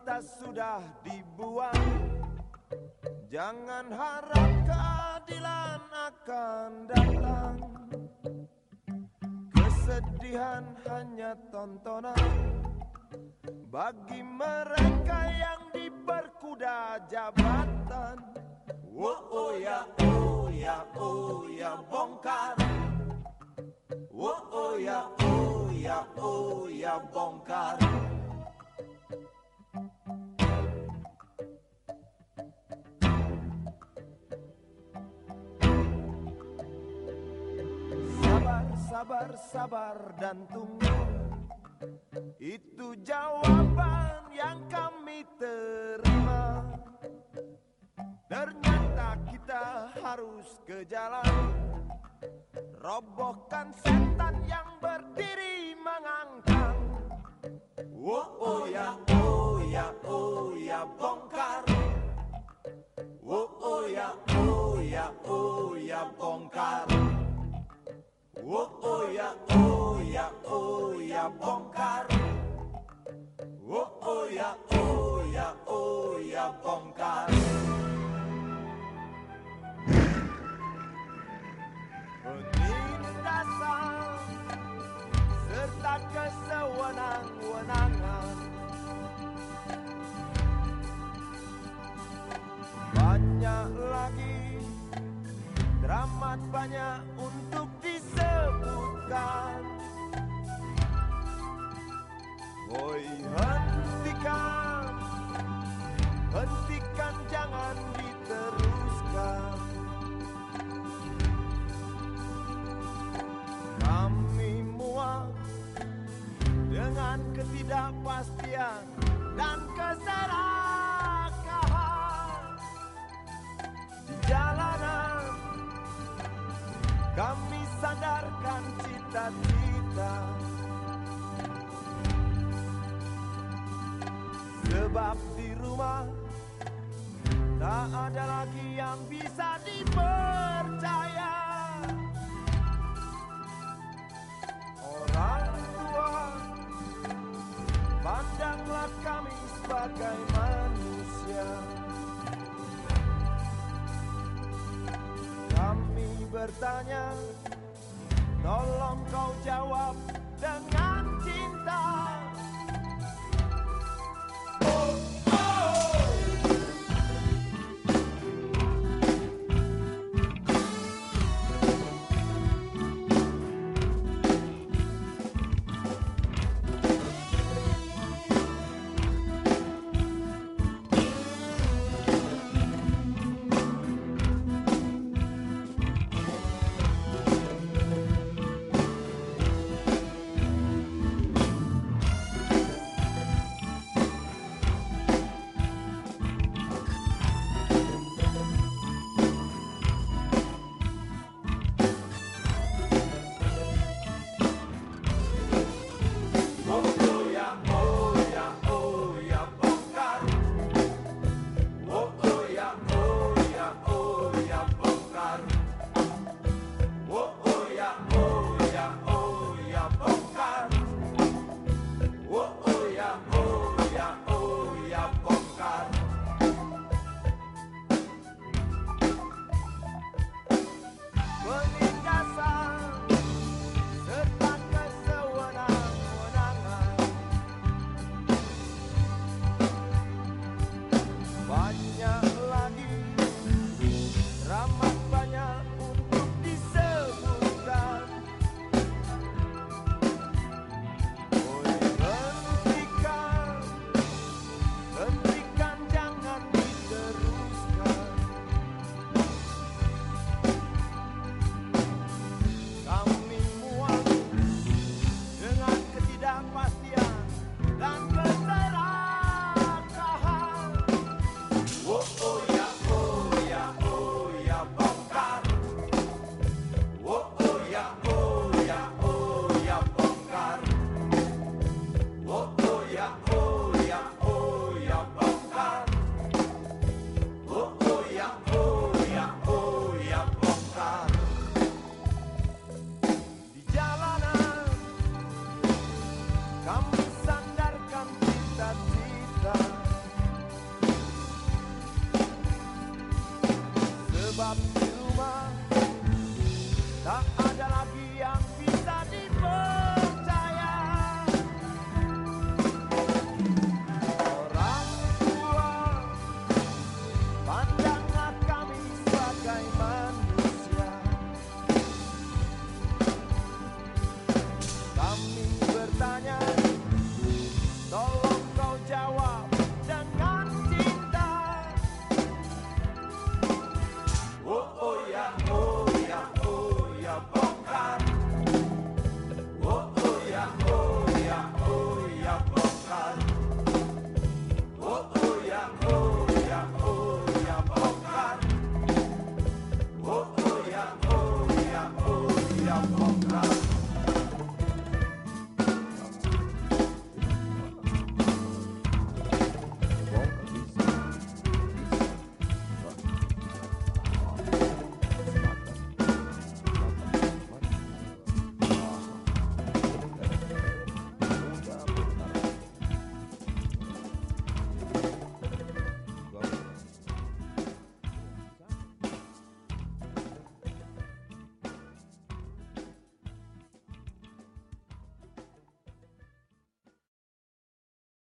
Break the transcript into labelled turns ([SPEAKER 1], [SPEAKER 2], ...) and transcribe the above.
[SPEAKER 1] cinta sudah dibuang. Jangan harap keadilan akan datang. Kesedihan hanya tontonan bagi mereka yang diperkuda jabatan. Oh ya, oh ya, oh ya, bongkar. Oh ya, oh ya, oh ya, bongkar. Sabar, sabar, sabar dan tunggu. Itu jawaban yang kami terima. Ternyata kita harus ke jalan, robohkan setan yang berdiri mengangkang. Oh ya, oh ya, oh ya, bongkar. Oh ya, oh ya, oh ya, bongkar. Oh ya, oh ya, oh ya, bongkar. Oh ya, oh ya, oh ya, bongkar. Penindasan serta kesewenang-wenangan, banyak lagi, teramat banyak untuk disebutkan. Woi, hentikan, hentikan, jangan diteruskan. Kami muak dengan ketidakpastian dan keserakahan di jalanan. Kami sandarkan cita-cita, sebab di rumah tak ada lagi yang bisa dipercaya. Orang tua, pandanglah kami sebagai manusia. Kami bertanya, tolong kau jawab dengan cinta. bop.